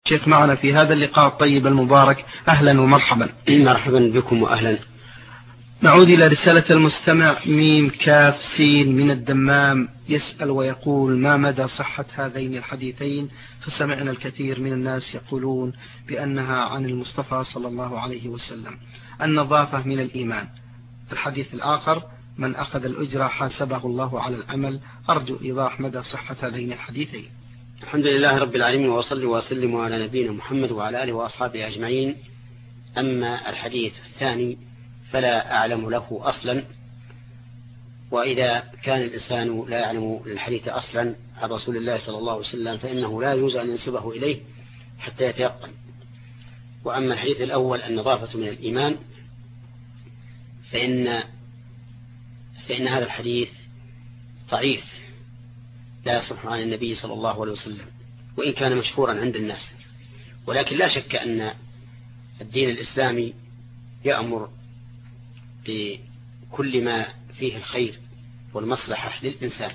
شيخ معنا في هذا اللقاء الطيب المبارك. أهلا ومرحبا. مرحبا بكم وأهلا. نعود إلى رسالة المستمع ميم كاف سين من الدمام، يسأل ويقول: ما مدى صحة هذين الحديثين؟ فسمعنا الكثير من الناس يقولون بأنها عن المصطفى صلى الله عليه وسلم. النظافة من الإيمان. الحديث الآخر: من أخذ الأجرة حاسبه الله على العمل. أرجو إيضاح مدى صحة هذين الحديثين. الحمد لله رب العالمين، وصلي وسلم على نبينا محمد وعلى آله وأصحابه أجمعين. أما الحديث الثاني فلا أعلم له أصلا، وإذا كان الإنسان لا يعلم الحديث أصلا عن رسول الله صلى الله عليه وسلم فإنه لا يجوز أن ينسبه إليه حتى يتيقن. وأما الحديث الأول النظافة من الإيمان فإن هذا الحديث ضعيف لا يصح عن النبي صلى الله عليه وسلم، وإن كان مشهورا عند الناس. ولكن لا شك أن الدين الإسلامي يأمر بكل ما فيه الخير والمصلحة للإنسان،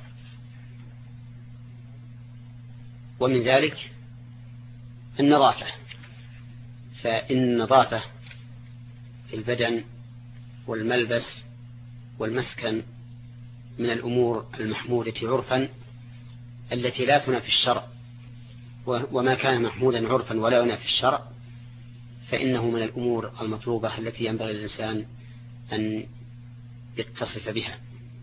ومن ذلك النظافة. فإن النظافة في البدن والملبس والمسكن من الأمور المحمودة عرفا التي لا تنافي الشرع، وما كان محمودا عرفا ولا ينافي الشرع فإنه من الأمور المطلوبة التي ينبغي للإنسان أن يتصف بها.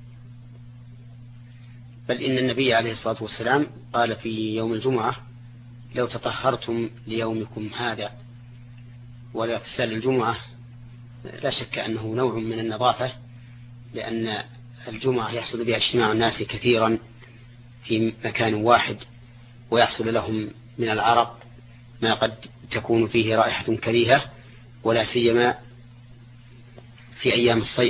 بل إن النبي عليه الصلاة والسلام قال في يوم الجمعة: لو تطهرتم ليومكم هذا. ولا تسال الجمعة لا شك أنه نوع من النظافة، لأن الجمعة يحصل بها اجتماع الناس كثيرا في مكان واحد، ويحصل لهم من العرق ما قد تكون فيه رائحة كريهة، ولا سيما في أيام الصيف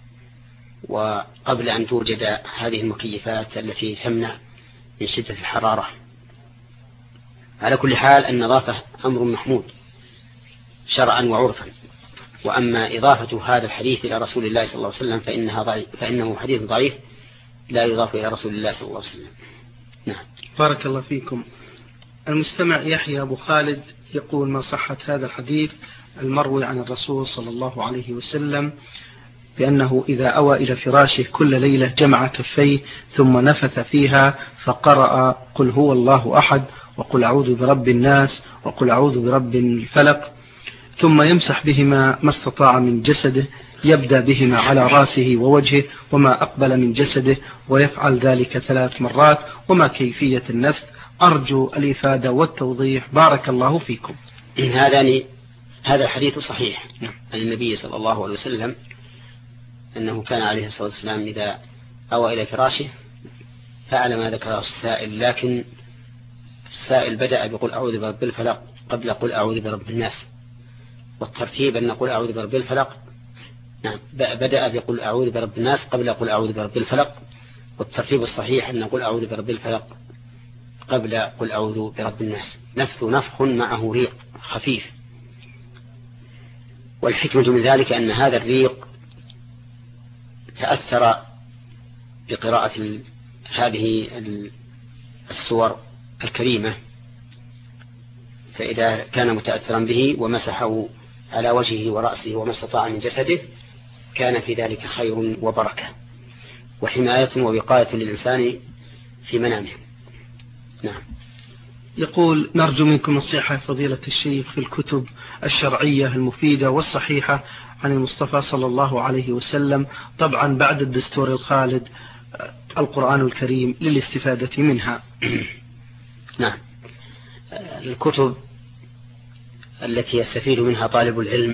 وقبل أن توجد هذه المكيفات التي تمنع من شدة الحرارة. على كل حال النظافة أمر محمود شرعا وعرفا. وأما إضافة هذا الحديث إلى رسول الله صلى الله عليه وسلم فإنه حديث ضعيف لا يضاف إلى رسول الله صلى الله عليه وسلم. نعم. بارك الله فيكم. المستمع يحيى أبو خالد يقول: ما صحة هذا الحديث المروي عن الرسول صلى الله عليه وسلم بأنه إذا أوى إلى فراشه كل ليلة جمع كفيه ثم نفث فيها فقرأ قل هو الله أحد وقل أعوذ برب الناس وقل أعوذ برب الفلق، ثم يمسح بهما ما استطاع من جسده، يبدأ بهما على رأسه ووجهه وما أقبل من جسده، ويفعل ذلك 3 مرات. وما كيفية النفث؟ أرجو الإفادة والتوضيح. بارك الله فيكم. هذا الحديث صحيح عن النبي صلى الله عليه وسلم أنه كان عليه الصلاة والسلام إذا أوى إلى فراشه فعل ما ذكره السائل، لكن السائل بدأ بقول أعوذ برب الفلق قبل قل أعوذ برب الناس، والترتيب أن نقول أعوذ برب الفلق. نعم، بدأ بقل أعوذ برب الناس قبل قل أعوذ برب الفلق، والترتيب الصحيح أن نقول أعوذ برب الفلق قبل قل أعوذ برب الناس. نفخ معه ريق خفيف. والحكمة من ذلك أن هذا الريق تأثر بقراءة هذه السور الكريمة، فإذا كان متأثرا به ومسحه على وجهه ورأسه وما استطاع من جسده كان في ذلك خير وبركة وحماية ووقاية للإنسان في منامه. نعم. يقول: نرجو منكم نصيحة فضيلة الشيخ في الكتب الشرعية المفيدة والصحيحة عن المصطفى صلى الله عليه وسلم، طبعا بعد الدستور الخالد القرآن الكريم، للاستفادة منها. نعم. الكتب التي يستفيد منها طالب العلم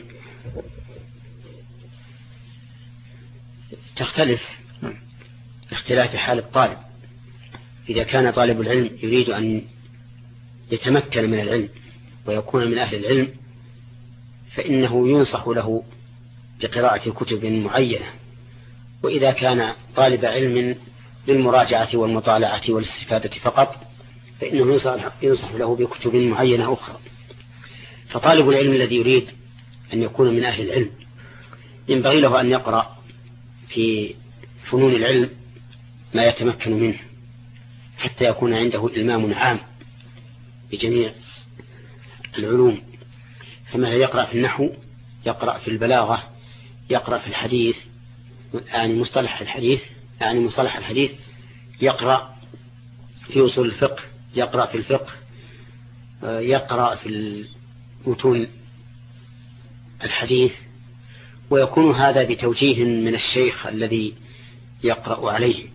تختلف اختلاف حال الطالب. إذا كان طالب العلم يريد أن يتمكن من العلم ويكون من أهل العلم فإنه ينصح له بقراءة كتب معينة. وإذا كان طالب علم للمراجعة والمطالعة والاستفادة فقط فإنه ينصح له بكتب معينة أخرى. فطالب العلم الذي يريد أن يكون من أهل العلم ينبغي له أن يقرأ في فنون العلم ما يتمكن منه حتى يكون عنده إلمام عام بجميع العلوم، فما يقرأ في النحو، يقرأ في البلاغة، يقرأ في الحديث، يعني مصطلح الحديث، يقرأ في أصول الفقه، يقرأ في الفقه، يقرأ في متون الحديث، ويكون هذا بتوجيه من الشيخ الذي يقرأ عليه.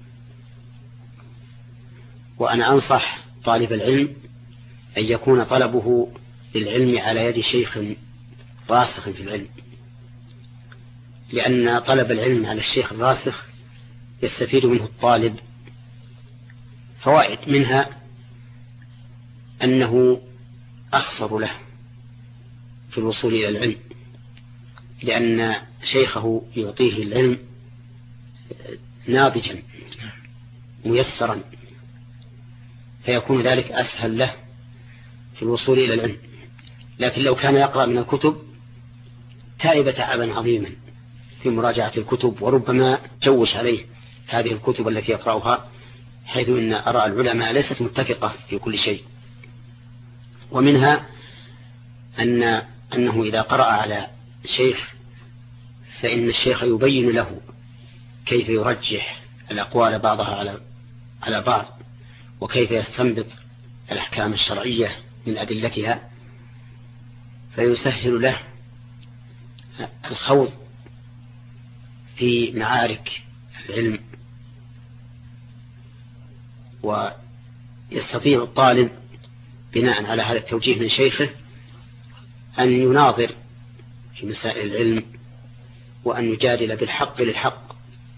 وأنا أنصح طالب العلم أن يكون طلبه للعلم على يد شيخ راسخ في العلم، لأن طلب العلم على الشيخ الراسخ يستفيد منه الطالب فوائد، منها أنه أخسر له في الوصول إلى العلم، لأن شيخه يعطيه العلم ناضجا ميسرا، فيكون ذلك أسهل له في الوصول إلى العلم. لكن لو كان يقرأ من الكتب تعب تعبا عظيما في مراجعة الكتب، وربما جوش عليه هذه الكتب التي يقرأها، حيث إن آراء العلماء ليست متفقة في كل شيء. ومنها أنه إذا قرأ على شيخ فإن الشيخ يبين له كيف يرجح الأقوال بعضها على بعض، وكيف يستنبط الأحكام الشرعية من أدلتها، فيسهل له الخوض في معارك العلم. ويستطيع الطالب بناء على هذا التوجيه من شيخه أن يناظر في مسائل العلم، وأن يجادل بالحق للحق.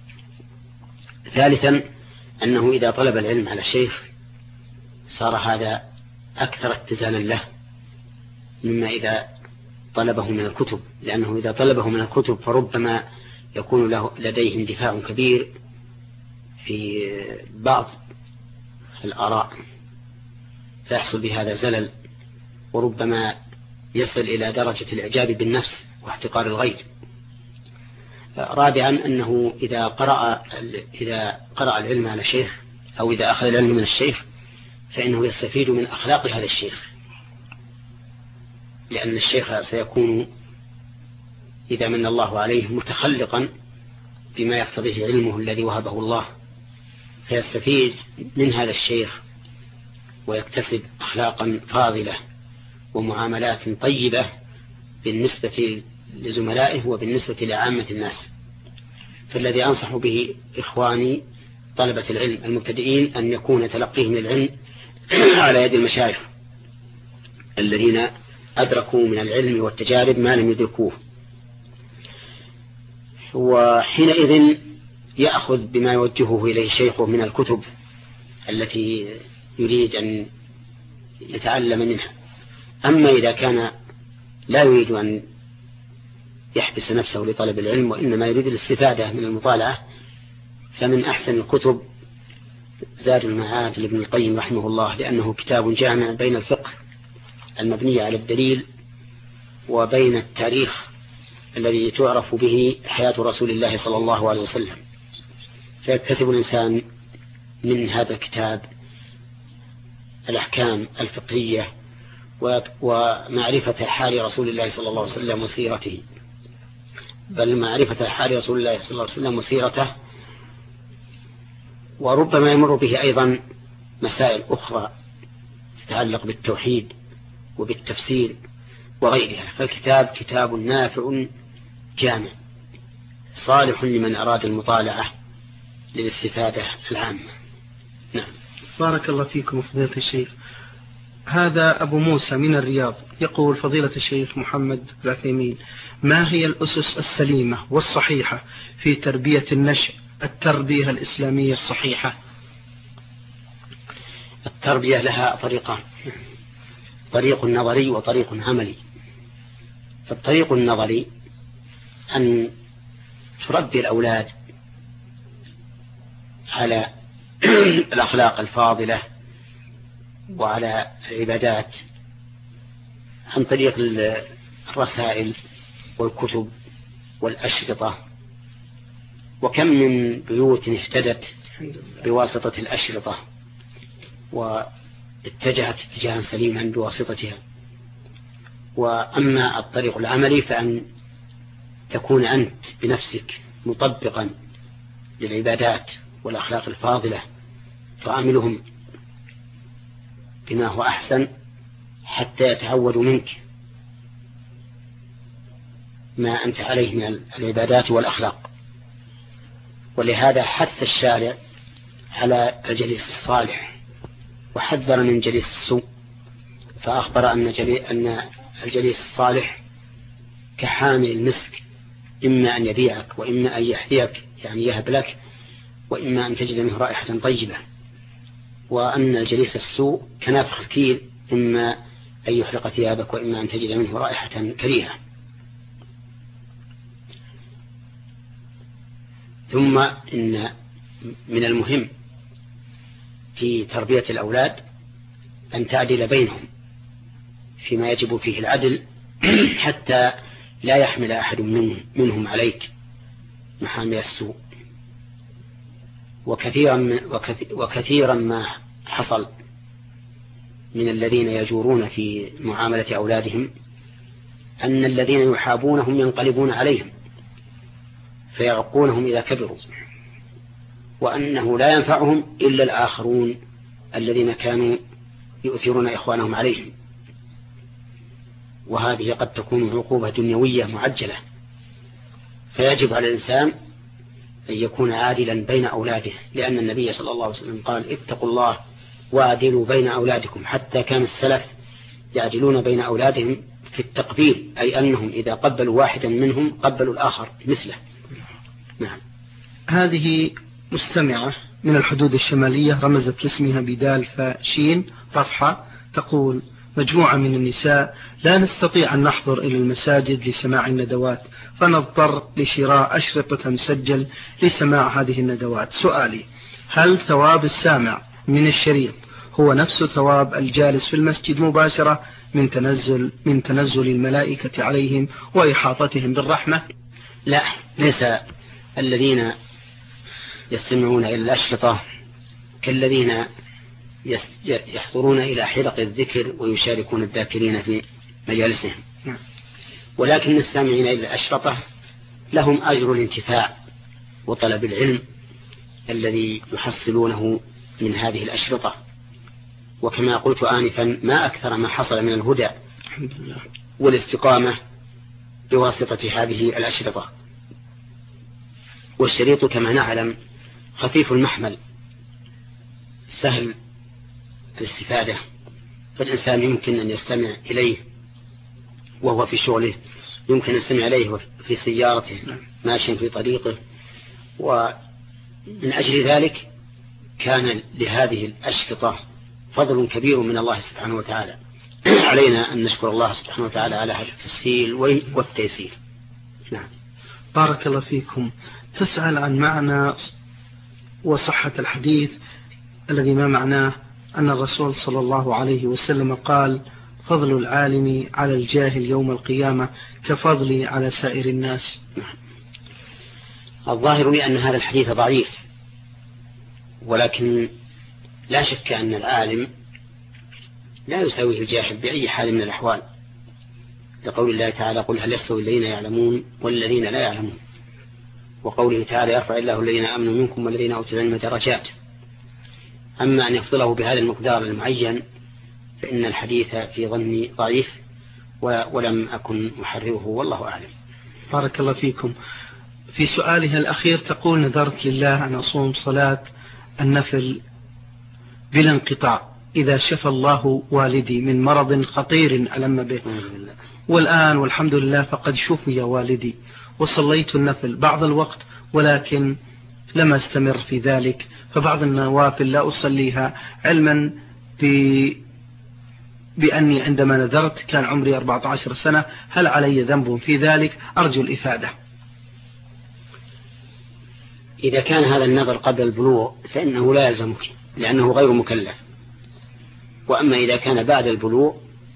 ثالثا أنه إذا طلب العلم على شيخ صار هذا أكثر اتزانا له مما إذا طلبه من الكتب، لأنه إذا طلبه من الكتب فربما يكون لديه اندفاع كبير في بعض الآراء، فيحصل بهذا زلل، وربما يصل إلى درجة الإعجاب بالنفس واحتقار الغير. رابعا أنه إذا قرأ العلم على شيخ، أو إذا أخذ العلم من الشيخ، فإنه يستفيد من أخلاق هذا الشيخ، لأن الشيخ سيكون إذا من الله عليه متخلقا بما يقتضيه علمه الذي وهبه الله، فيستفيد من هذا الشيخ ويكتسب أخلاقا فاضلة ومعاملات طيبة بالنسبة لزملائه وبالنسبة لعامة الناس. فالذي أنصح به إخواني طلبة العلم المبتدئين أن يكون تلقيهم العلم على يد المشايخ الذين أدركوا من العلم والتجارب ما لم يدركوه، وحينئذ يأخذ بما يوجهه إليه شيخه من الكتب التي يريد أن يتعلم منها. أما إذا كان لا يريد أن يحبس نفسه لطلب العلم وإنما يريد الاستفادة من المطالعة، فمن أحسن الكتب زاد المعاد لابن القيم رحمه الله، لأنه كتاب جامع بين الفقه المبني على الدليل وبين التاريخ الذي تعرف به حياة رسول الله صلى الله عليه وسلم، فيكتسب الإنسان من هذا الكتاب الأحكام الفقهية ومعرفة حال رسول الله صلى الله عليه وسلم وسيرته، بل معرفة حال رسول الله صلى الله عليه وسلم وسيرته، وربما يمر به أيضا مسائل أخرى تتعلق بالتوحيد وبالتفسير وغيرها. فالكتاب كتاب نافع جامع صالح لمن أراد المطالعة للاستفادة العامة. نعم. بارك الله فيكم فضيلة الشيخ. هذا أبو موسى من الرياض يقول: فضيلة الشيخ محمد العثيمين، ما هي الأسس السليمة والصحيحة في تربية النشء، التربية الإسلامية الصحيحة؟ التربية لها طريقان: طريق نظري وطريق عملي. فالطريق النظري أن تربي الأولاد على الأخلاق الفاضلة وعلى العبادات عن طريق الرسائل والكتب والأشرطة، وكم من بيوت اهتدت بواسطة الأشرطة واتجهت اتجاها سليما بواسطتها. وأما الطريق العملي فأن تكون أنت بنفسك مطبقا للعبادات والأخلاق الفاضلة، تعاملهم بما هو أحسن حتى يتعودوا منك ما أنت عليه من العبادات والأخلاق. ولهذا حث الشارع على الجليس الصالح وحذر من جليس السوء، فأخبر أن الجليس الصالح كحامل المسك، إما أن يبيعك وإما أن يحذيك يعني يهب لك، وإما أن تجد منه رائحة طيبة. وأن الجليس السوء كنافخ الكيل، إما أن يحرق ثيابك وإما أن تجد منه رائحة كريهة. ثم إن من المهم في تربية الأولاد أن تعدل بينهم فيما يجب فيه العدل حتى لا يحمل أحد منهم عليك محامل السوء. وكثيرا ما حصل من الذين يجورون في معاملة أولادهم أن الذين يحابونهم ينقلبون عليهم فيعقونهم إذا كبروا، وأنه لا ينفعهم إلا الآخرون الذين كانوا يؤثرون إخوانهم عليهم. وهذه قد تكون عقوبة دنيوية معجلة، فيجب على الإنسان أن يكون عادلا بين أولاده، لأن النبي صلى الله عليه وسلم قال: اتقوا الله وعدلوا بين أولادكم. حتى كان السلف يعدلون بين أولادهم في التقبيل، أي أنهم إذا قبلوا واحدا منهم قبلوا الآخر مثله. نعم. هذه مستمعة من الحدود الشمالية رمزت لاسمها بدال فشين رفحة، تقول: مجموعة من النساء لا نستطيع أن نحضر إلى المساجد لسماع الندوات، فنضطر لشراء أشرطة مسجل لسماع هذه الندوات. سؤالي: هل ثواب السامع من الشريط هو نفس ثواب الجالس في المسجد مباشرة من تنزل الملائكة عليهم وإحاطتهم بالرحمة؟ لا، ليس الذين يستمعون إلى الأشرطة كالذين يحضرون إلى حلق الذكر ويشاركون الذاكرين في مجالسهم، ولكن السامعين إلى الأشرطة لهم أجر الانتفاع وطلب العلم الذي يحصلونه من هذه الأشرطة. وكما قلت آنفا، ما أكثر ما حصل من الهدى والاستقامة بواسطة هذه الأشرطة. والشريط كما نعلم خفيف المحمل سهل الاستفادة، فالإنسان يمكن أن يستمع إليه وهو في شغله، يمكن أن يستمع إليه في سيارته ماشيا في طريقه. ومن أجل ذلك كان لهذه الأشرطة فضل كبير من الله سبحانه وتعالى. علينا أن نشكر الله سبحانه وتعالى على هذا التسهيل والتيسير. نعم. بارك الله فيكم. تسأل عن معنى وصحة الحديث الذي ما معناه أن الرسول صلى الله عليه وسلم قال: فضل العالم على الجاهل يوم القيامة كفضلي على سائر الناس. الظاهر لي أن هذا الحديث ضعيف، ولكن لا شك أن العالم لا يساويه الجاهل بأي حال من الأحوال، لقول الله تعالى: قل هل يستوي الذين يعلمون والذين لا يعلمون، وقوله تعالى: يرفع الله الذين آمنوا منكم والذين أوتوا العلم درجات. أما أن يفضله بهذا المقدار المعين فإن الحديث في ظني ضعيف ولم أكن محرره، والله أعلم. بارك الله فيكم. في سؤالها الأخير تقول: نذرت لله أن أصوم صلاة النفل بلا انقطاع إذا شفى الله والدي من مرض خطير ألم به، والآن والحمد لله فقد شفي والدي، وصليت النفل بعض الوقت ولكن لم أستمر في ذلك، فبعض النوافل لا أصليها علما بأني عندما نذرت كان عمري 14 سنة. هل علي ذنب في ذلك؟ أرجو الإفادة. إذا كان هذا النذر قبل البلوغ فإنه لا يلزمك لأنه غير مكلف، وأما إذا كان بعد البلوغ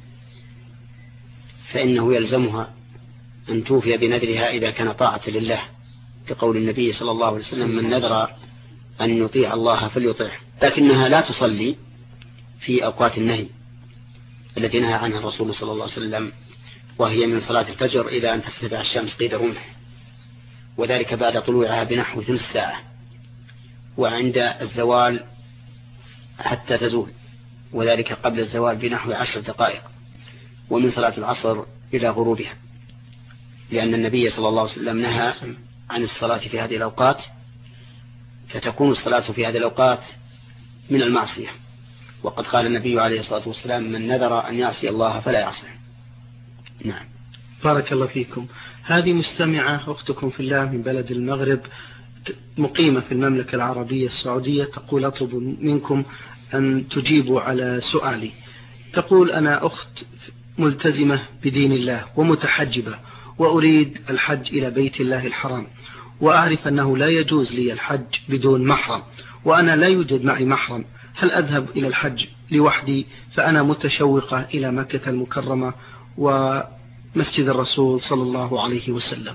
فإنه يلزمها أن توفي بنذرها إذا كان طاعة لله، كقول النبي صلى الله عليه وسلم: من نذر أن يطيع الله فليطيعه. لكنها لا تصلي في أوقات النهي التي نهى عنها الرسول صلى الله عليه وسلم وهي من صلاة الفجر إلى أن ترتفع الشمس قيد رمح، وذلك بعد طلوعها بنحو ثلث ساعة، وعند الزوال حتى تزول، وذلك قبل الزوال بنحو 10 دقائق، ومن صلاة العصر إلى غروبها، لأن النبي صلى الله عليه وسلم نهى عن الصلاة في هذه الأوقات، فتكون الصلاة في هذه الأوقات من المعصية، وقد قال النبي عليه الصلاة والسلام: من نذر أن يعصي الله فلا يعصيه. نعم. بارك الله فيكم. هذه مستمعة أختكم في الله من بلد المغرب مقيمة في المملكة العربية السعودية، تقول: أطلب منكم أن تجيبوا على سؤالي. تقول: أنا أخت ملتزمة بدين الله ومتحجبة، وأريد الحج إلى بيت الله الحرام، وأعرف أنه لا يجوز لي الحج بدون محرم، وأنا لا يوجد معي محرم، هل أذهب إلى الحج لوحدي؟ فأنا متشوقة إلى مكة المكرمة ومسجد الرسول صلى الله عليه وسلم.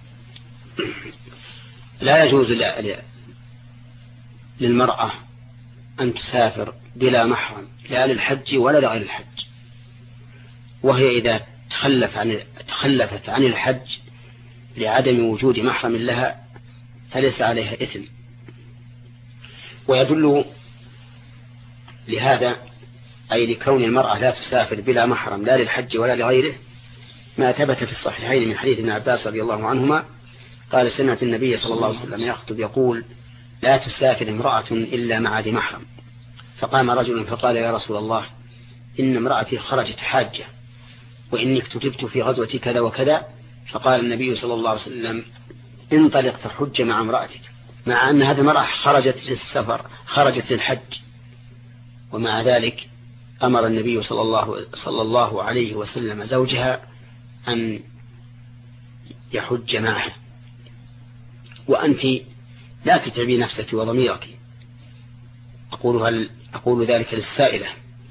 لا يجوز للمرأة أن تسافر بلا محرم، لا للحج ولا لغير الحج، وهي إذا تخلفت عن الحج لعدم وجود محرم لها فليس عليها إثم. ويدل لهذا، أي لكون المرأة لا تسافر بلا محرم لا للحج ولا لغيره، ما ثبت في الصحيحين من حديث ابن عباس رضي الله عنهما قال: سمعت النبي صلى الله عليه وسلم يخطب يقول: لا تسافر امرأة إلا مع ذي محرم. فقام رجل فقال: يا رسول الله، إن امرأتي خرجت حاجة، وإني اكتتبت في غزوة كذا وكذا. فقال النبي صلى الله عليه وسلم: انطلق فحج مع امرأتك، مع أن هذه المرأة خرجت للسفر، خرجت للحج، ومع ذلك أمر النبي صلى الله عليه وسلم زوجها أن يحج معها. وأنت لا تتعبي نفسك وضميرك. أقول ذلك للسائلة،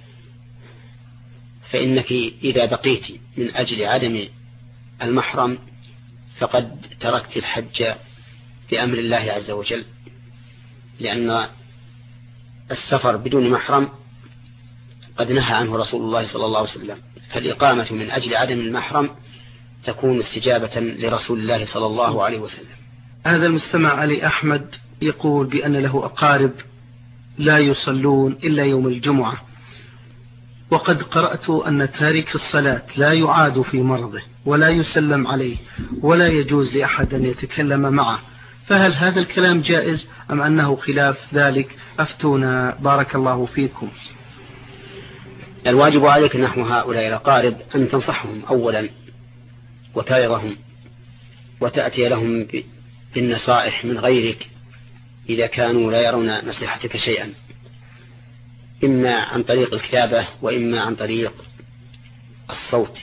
فإنك إذا بقيت من أجل عدم المحرم فقد تركت الحج بأمر الله عز وجل، لأن السفر بدون محرم قد نهى عنه رسول الله صلى الله عليه وسلم، فالإقامة من أجل عدم المحرم تكون استجابة لرسول الله صلى الله عليه وسلم. هذا المستمع علي أحمد يقول بأن له أقارب لا يصلون إلا يوم الجمعة، وقد قرأت أن تارك الصلاة لا يعاد في مرضه ولا يسلم عليه ولا يجوز لأحد أن يتكلم معه، فهل هذا الكلام جائز أم أنه خلاف ذلك؟ أفتونا بارك الله فيكم. الواجب عليك نحو هؤلاء الأقارب أن تنصحهم أولا وتعظهم، وتأتي لهم بالنصائح من غيرك إذا كانوا لا يرون نصيحتك شيئا، إما عن طريق الكتابة وإما عن طريق الصوت.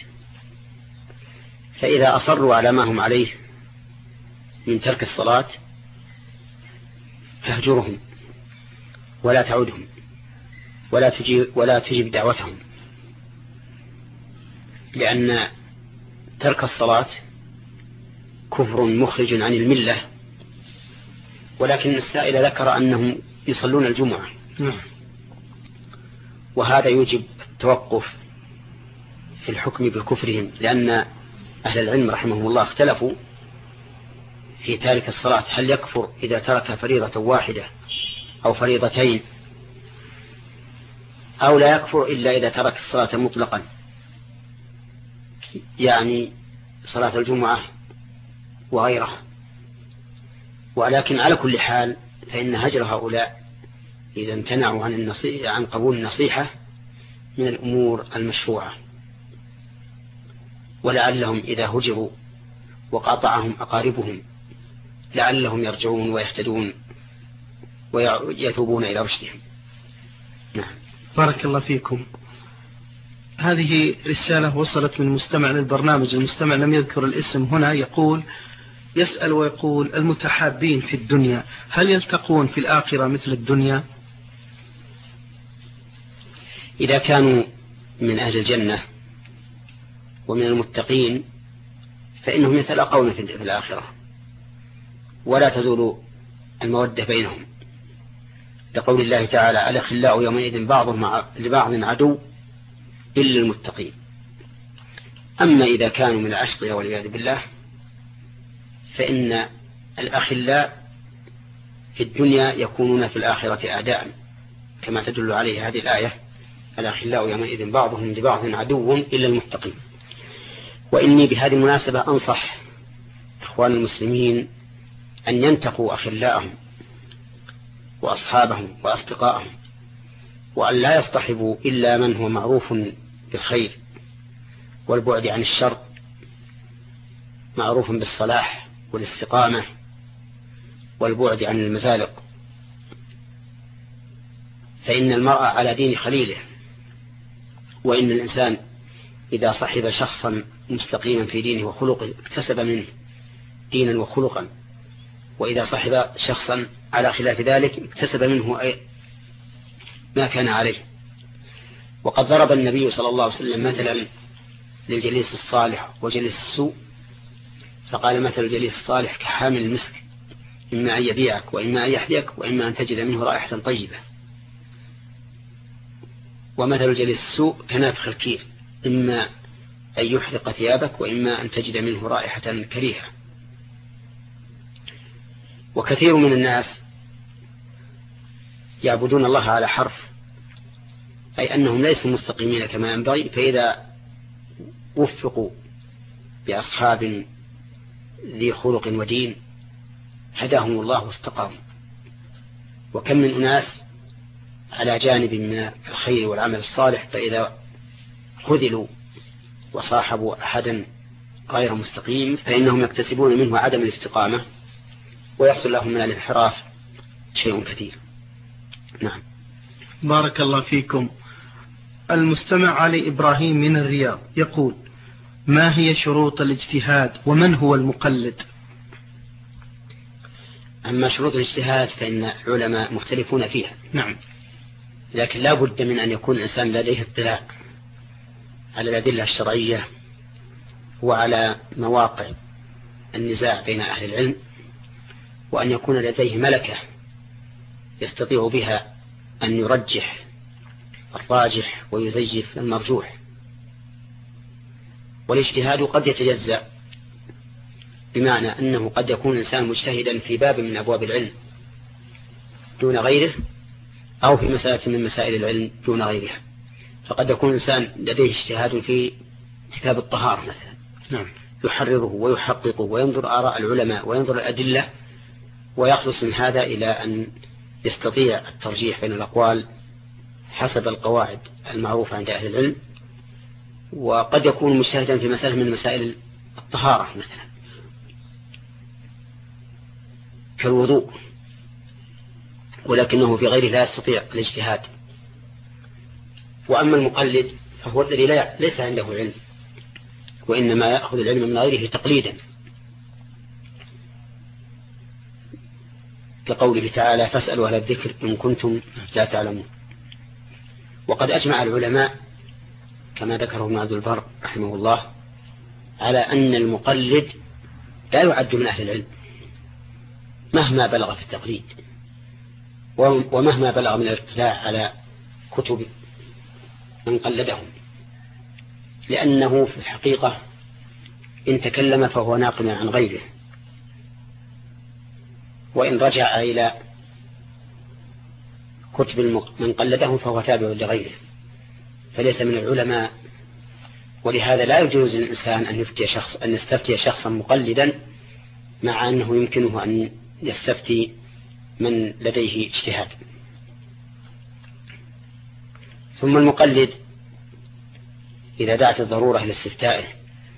فإذا أصروا على ما هم عليه من ترك الصلاة فاهجرهم ولا تعودهم ولا تجيب دعوتهم، لأن ترك الصلاة كفر مخرج عن الملة. ولكن السائل ذكر أنهم يصلون الجمعة، وهذا يوجب التوقف في الحكم بكفرهم، لأن أهل العلم رحمهم الله اختلفوا في تارك الصلاة، هل يكفر إذا ترك فريضة واحدة أو فريضتين، أو لا يكفر إلا إذا ترك الصلاة مطلقا، يعني صلاة الجمعة وغيرها. ولكن على كل حال فإن هجر هؤلاء إذا امتنعوا عن قبول النصيحة من الأمور المشروعة، ولعلهم إذا هجروا وقاطعهم أقاربهم لعلهم يرجعون ويهتدون ويتوبون إلى رشدهم. نعم. بارك الله فيكم. هذه رسالة وصلت من مستمع للبرنامج، المستمع لم يذكر الاسم هنا، يسأل ويقول: المتحابين في الدنيا هل يلتقون في الآخرة مثل الدنيا؟ إذا كانوا من أهل الجنة ومن المتقين فإنهم يتلاقون في الآخرة ولا تزول المودة بينهم، لقول الله تعالى: الأخلاء يومئذ بعضهم لبعض عدو إلا المتقين. أما إذا كانوا من الأشقياء والعياذ بالله فإن الأخلاء في الدنيا يكونون في الآخرة أعداء، كما تدل عليه هذه الآية: الأخلاء يومئذ بعضهم لبعض عدو إلا المتقين. وإني بهذه المناسبة أنصح إخوان المسلمين أن ينتقوا أخلاءهم وأصحابهم وأصدقائهم، وأن لا يصطحبوا إلا من هو معروف بالخير والبعد عن الشر، معروف بالصلاح والاستقامة والبعد عن المزالق. فإن المرء على دين خليله، وإن الإنسان إذا صحب شخصا مستقيما في دينه وخلقه اكتسب منه دينا وخلقا، وإذا صحب شخصا على خلاف ذلك اكتسب منه ما كان عليه. وقد ضرب النبي صلى الله عليه وسلم مثلا للجليس الصالح وجليس السوء، فقال: مثل الجليس الصالح كحامل المسك، إما أن يبيعك وإما أن يحذيك وإما أن تجد منه رائحة طيبة. ومثل الجليس السوء كنافخ الكير، إما أن يحرق ثيابك وإما أن تجد منه رائحة كريهة. وكثير من الناس يعبدون الله على حرف، أي أنهم ليسوا مستقيمين كما ينبغي، فإذا وفقوا بأصحاب ذي خلق ودين هداهم الله واستقاموا. وكم من أناس على جانب من الخير والعمل الصالح، فإذا خذلوا وصاحبوا أحدا غير مستقيم فإنهم يكتسبون منه عدم الاستقامة، ويحصل لهم من الانحراف شيء كثير. نعم. بارك الله فيكم. المستمع علي إبراهيم من الرياض يقول: ما هي شروط الاجتهاد ومن هو المقلد؟ أما شروط الاجتهاد فإن العلماء مختلفون فيها. نعم. لكن لا بد من أن يكون الإنسان لديه اطلاع على الأدلة الشرعية وعلى مواقع النزاع بين أهل العلم، وأن يكون لديه ملكة يستطيع بها أن يرجح الراجح ويزيف المرجوح. والاجتهاد قد يتجزأ، بمعنى أنه قد يكون الإنسان مجتهدا في باب من أبواب العلم دون غيره، أو في مسألة من مسائل العلم دون غيرها. فقد يكون الإنسان لديه اجتهاد في كتاب الطهارة مثلا، نعم، يحرره ويحققه وينظر آراء العلماء وينظر الأدلة، ويخلص من هذا إلى أن يستطيع الترجيح بين الأقوال حسب القواعد المعروفة عند أهل العلم. وقد يكون مجتهدا في مسألة من مسائل الطهارة مثلا كالوضوء، ولكنه في غيره لا يستطيع الاجتهاد. وأما المقلد فهو الذي ليس عنده علم، وإنما يأخذ العلم من غيره تقليدا، كقوله تعالى: فاسألوا أهل الذكر إن كنتم لا تعلمون. وقد أجمع العلماء كما ذكره ابن عبد البر رحمه الله على أن المقلد لا يعد من أهل العلم مهما بلغ في التقليد، ومهما بلغ من الاطلاع على كتب من قلدهم، لأنه في الحقيقة إن تكلم فهو ناقل عن غيره، وإن رجع إلى كتب من قلدهم فهو تابع لغيره، فليس من العلماء. ولهذا لا يجوز للإنسان أن يستفتي شخصا مقلدا، مع أنه يمكنه أن يستفتي من لديه اجتهاد. ثم المقلد إذا دعت الضرورة إلى استفتائه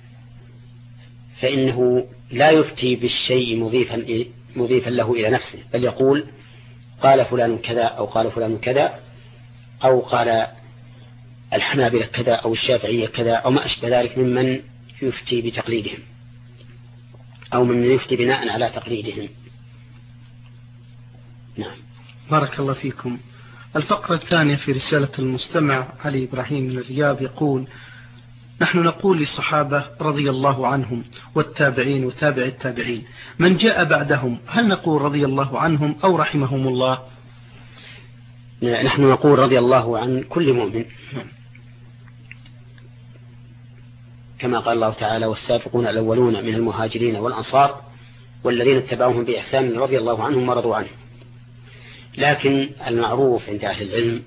فإنه لا يفتي بالشيء مضيفا له إلى نفسه، بل يقول: قال فلان كذا، أو قال فلان كذا، أو قال الحنابلة كذا، أو الشافعية كذا، أو ما أشبه ذلك ممن يفتي بتقليدهم، أو من يفتي بناء على تقليدهم. نعم. بارك الله فيكم. الفقرة الثانية في رسالة المستمع علي إبراهيم من الرياض يقول: نحن نقول للصحابة رضي الله عنهم والتابعين وتابع التابعين، من جاء بعدهم هل نقول رضي الله عنهم أو رحمهم الله؟ نحن نقول رضي الله عن كل مؤمن، كما قال الله تعالى والسابقون الأولون من المهاجرين والأنصار والذين اتبعوهم بإحسان رضي الله عنهم ورضوا عنه. لكن المعروف عند أهل العلم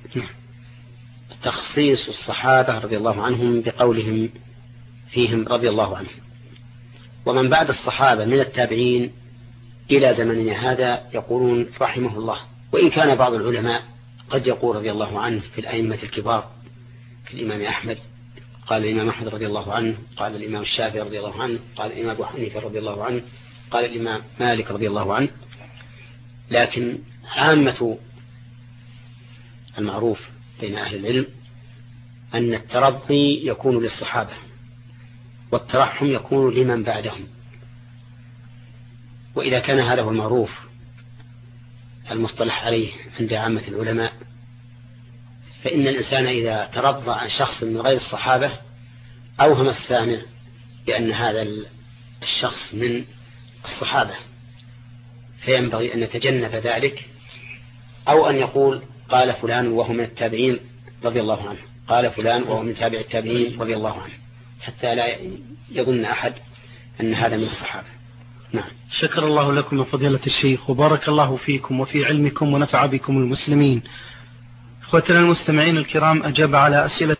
تخصيص الصحابة رضي الله عنهم بقولهم فيهم رضي الله عنهم، ومن بعد الصحابة من التابعين إلى زمننا هذا يقولون رحمه الله، وإن كان بعض العلماء قد يقول رضي الله عنه في الأئمة الكبار كالإمام أحمد، قال الإمام أحمد رضي الله عنه، قال الإمام الشافعي رضي الله عنه، قال الإمام أبو حنيفة رضي الله عنه، قال الإمام مالك رضي الله عنه. لكن عامة المعروف بين أهل العلم أن الترضي يكون للصحابة والترحم يكون لمن بعدهم. وإذا كان هذا هو المعروف المصطلح عليه عند عامة العلماء، فإن الإنسان إذا ترضى عن شخص من غير الصحابة أوهم السامع بأن هذا الشخص من الصحابة، فينبغي أن نتجنب ذلك، أو أن يقول قال فلان وهو من التابعين رضي الله عنه، قال فلان وهو من تابع التابعين رضي الله عنه، حتى لا يظن أحد أن هذا من الصحابة. نعم. شكر الله لكم يا فضيلة الشيخ، وبارك الله فيكم وفي علمكم ونفع بكم المسلمين. اخوتنا المستمعين الكرام، أجاب على أسئلة